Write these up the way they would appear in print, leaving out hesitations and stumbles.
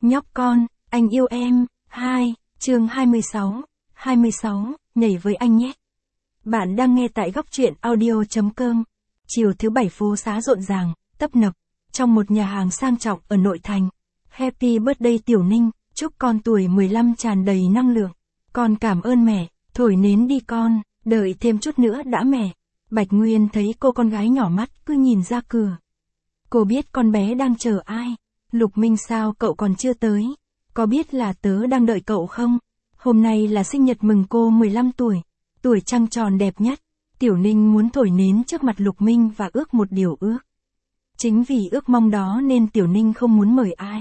Nhóc con, anh yêu em. 2, chương 26, nhảy với anh nhé. Bạn đang nghe tại góc truyện audio.com. Chiều thứ bảy phố xá rộn ràng, tấp nập, trong một nhà hàng sang trọng ở nội thành. Happy birthday Tiểu Ninh, chúc con tuổi 15 tràn đầy năng lượng. Con cảm ơn mẹ, thổi nến đi con, đợi thêm chút nữa đã mẹ. Bạch Nguyên thấy cô con gái nhỏ mắt cứ nhìn ra cửa. Cô biết con bé đang chờ ai. Lục Minh sao cậu còn chưa tới? Có biết là tớ đang đợi cậu không? Hôm nay là sinh nhật mừng cô 15 tuổi. Tuổi trăng tròn đẹp nhất. Tiểu Ninh muốn thổi nến trước mặt Lục Minh và ước một điều ước. Chính vì ước mong đó nên Tiểu Ninh không muốn mời ai.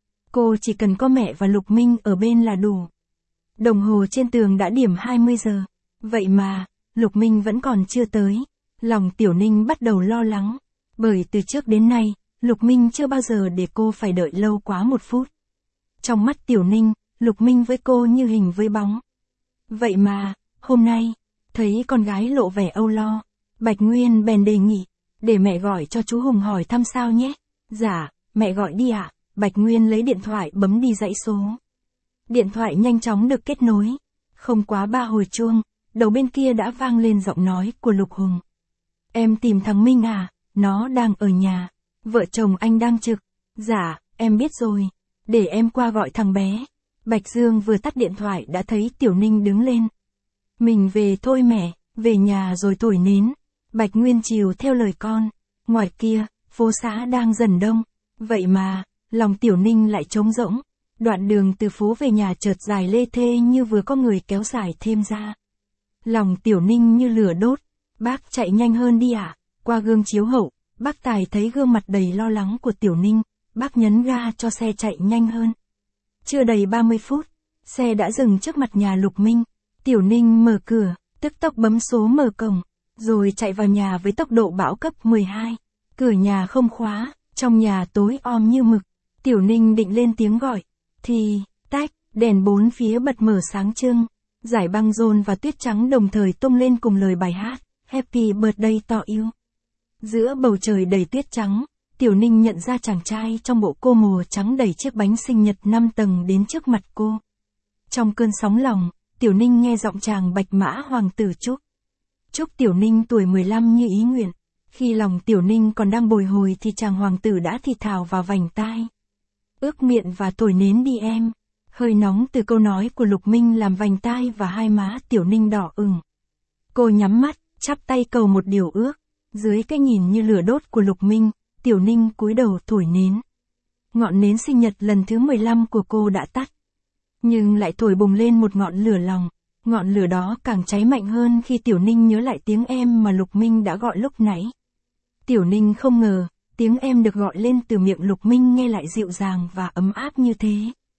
Cô chỉ cần có mẹ và Lục Minh ở bên là đủ. Đồng hồ trên tường đã điểm 20 giờ. Vậy mà, Lục Minh vẫn còn chưa tới. Lòng Tiểu Ninh bắt đầu lo lắng. Bởi từ trước đến nay, Lục Minh chưa bao giờ để cô phải đợi lâu quá 1 phút. Trong mắt Tiểu Ninh, Lục Minh với cô như hình với bóng. Vậy mà, hôm nay, thấy con gái lộ vẻ âu lo, Bạch Nguyên bèn đề nghị, để mẹ gọi cho chú Hùng hỏi thăm sao nhé. Dạ, mẹ gọi đi ạ. Bạch Nguyên lấy điện thoại bấm đi dãy số. Điện thoại nhanh chóng được kết nối. Không quá 3 hồi chuông, đầu bên kia đã vang lên giọng nói của Lục Hùng. Em tìm thằng Minh à, nó đang ở nhà. Vợ chồng anh đang trực. Dạ, em biết rồi. Để em qua gọi thằng bé. Bạch Dương vừa tắt điện thoại đã thấy Tiểu Ninh đứng lên. Mình về thôi mẹ, về nhà rồi thổi nến. Bạch Nguyên chiều theo lời con. Ngoài kia, phố xá đang dần đông. Vậy mà, lòng Tiểu Ninh lại trống rỗng. Đoạn đường từ phố về nhà chợt dài lê thê như vừa có người kéo dài thêm ra. Lòng Tiểu Ninh như lửa đốt. Bác chạy nhanh hơn đi ạ. Qua gương chiếu hậu, bác Tài thấy gương mặt đầy lo lắng của Tiểu Ninh. Bác nhấn ga cho xe chạy nhanh hơn. Chưa đầy 30 phút, xe đã dừng trước mặt nhà Lục Minh. Tiểu Ninh mở cửa, tức tốc bấm số mở cổng, rồi chạy vào nhà với tốc độ bão cấp 12. Cửa nhà không khóa, trong nhà tối om như mực. Tiểu Ninh định lên tiếng gọi, thì, tách, đèn 4 phía bật mở sáng trưng. Dải băng rôn và tuyết trắng đồng thời tung lên cùng lời bài hát, Happy birthday to you. Giữa bầu trời đầy tuyết trắng, Tiểu Ninh nhận ra chàng trai trong bộ cô mùa trắng đẩy chiếc bánh sinh nhật 5 tầng đến trước mặt cô. Trong cơn sóng lòng, Tiểu Ninh nghe giọng chàng Bạch Mã Hoàng tử chúc. Chúc Tiểu Ninh tuổi 15 như ý nguyện. Khi lòng Tiểu Ninh còn đang bồi hồi thì chàng hoàng tử đã thì thào vào vành tai. Ước miệng và thổi nến đi em. Hơi nóng từ câu nói của Lục Minh làm vành tai và hai má Tiểu Ninh đỏ ửng. Cô nhắm mắt, chắp tay cầu một điều ước. Dưới cái nhìn như lửa đốt của Lục Minh, Tiểu Ninh cúi đầu thổi nến. Ngọn nến sinh nhật lần thứ 15 của cô đã tắt. Nhưng lại thổi bùng lên một ngọn lửa lòng. Ngọn lửa đó càng cháy mạnh hơn khi Tiểu Ninh nhớ lại tiếng em mà Lục Minh đã gọi lúc nãy. Tiểu Ninh không ngờ, tiếng em được gọi lên từ miệng Lục Minh nghe lại dịu dàng và ấm áp như thế.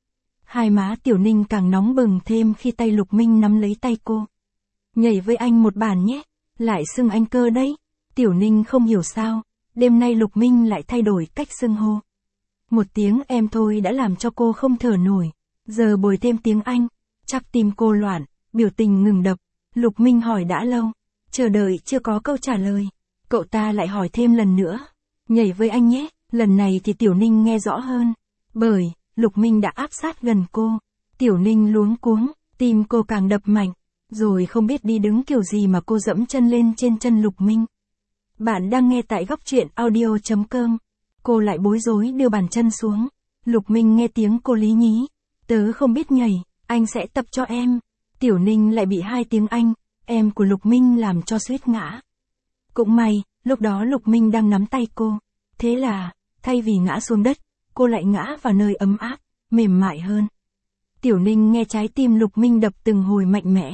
Hai má Tiểu Ninh càng nóng bừng thêm khi tay Lục Minh nắm lấy tay cô. Nhảy với anh một bản nhé, lại xưng anh cơ đấy. Tiểu Ninh không hiểu sao, đêm nay Lục Minh lại thay đổi cách xưng hô. Một tiếng em thôi đã làm cho cô không thở nổi. Giờ bồi thêm tiếng anh, chắc tim cô loạn, biểu tình ngừng đập. Lục Minh hỏi đã lâu, chờ đợi chưa có câu trả lời. Cậu ta lại hỏi thêm lần nữa. Nhảy với anh nhé, lần này thì Tiểu Ninh nghe rõ hơn. Bởi, Lục Minh đã áp sát gần cô. Tiểu Ninh luống cuống, tim cô càng đập mạnh. Rồi không biết đi đứng kiểu gì mà cô dẫm chân lên trên chân Lục Minh. Bạn đang nghe tại góc truyện audio.com. Cô lại bối rối đưa bàn chân xuống. Lục Minh nghe tiếng cô lý nhí. Tớ không biết nhảy, anh sẽ tập cho em. Tiểu Ninh lại bị hai tiếng anh, em của Lục Minh làm cho suýt ngã. Cũng may, lúc đó Lục Minh đang nắm tay cô. Thế là, thay vì ngã xuống đất, cô lại ngã vào nơi ấm áp, mềm mại hơn. Tiểu Ninh nghe trái tim Lục Minh đập từng hồi mạnh mẽ.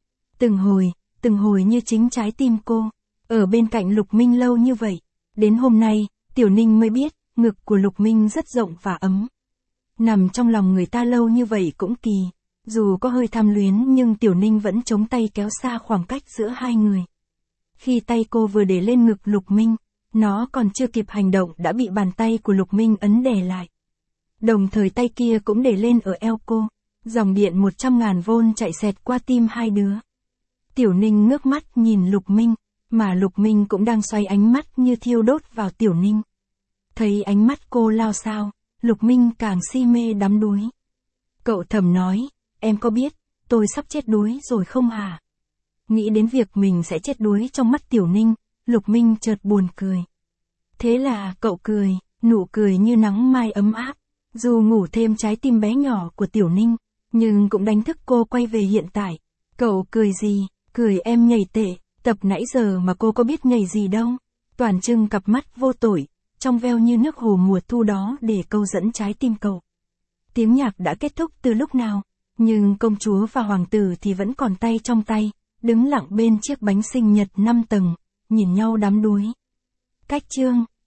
Từng hồi như chính trái tim cô. Ở bên cạnh Lục Minh lâu như vậy, đến hôm nay, Tiểu Ninh mới biết, ngực của Lục Minh rất rộng và ấm. Nằm trong lòng người ta lâu như vậy cũng kỳ. Dù có hơi tham luyến nhưng Tiểu Ninh vẫn chống tay kéo xa khoảng cách giữa hai người. Khi tay cô vừa để lên ngực Lục Minh, nó còn chưa kịp hành động đã bị bàn tay của Lục Minh ấn đè lại. Đồng thời tay kia cũng để lên ở eo cô. Dòng điện 100.000V chạy xẹt qua tim hai đứa. Tiểu Ninh ngước mắt nhìn Lục Minh, mà Lục Minh cũng đang xoay ánh mắt như thiêu đốt vào Tiểu Ninh. Thấy ánh mắt cô lao xao, Lục Minh càng si mê đắm đuối. Cậu thầm nói, em có biết, tôi sắp chết đuối rồi không hả? Nghĩ đến việc mình sẽ chết đuối trong mắt Tiểu Ninh, Lục Minh chợt buồn cười. Thế là cậu cười, nụ cười như nắng mai ấm áp. Dù ngủ thêm trái tim bé nhỏ của Tiểu Ninh, nhưng cũng đánh thức cô quay về hiện tại. Cậu cười gì? Cười em nhảy tệ, tập nãy giờ mà cô có biết nhảy gì đâu. Toàn trưng cặp mắt vô tội, trong veo như nước hồ mùa thu đó để câu dẫn trái tim cậu. Tiếng nhạc đã kết thúc từ lúc nào, nhưng công chúa và hoàng tử thì vẫn còn tay trong tay, đứng lặng bên chiếc bánh sinh nhật 5 tầng, nhìn nhau đắm đuối. Cách chương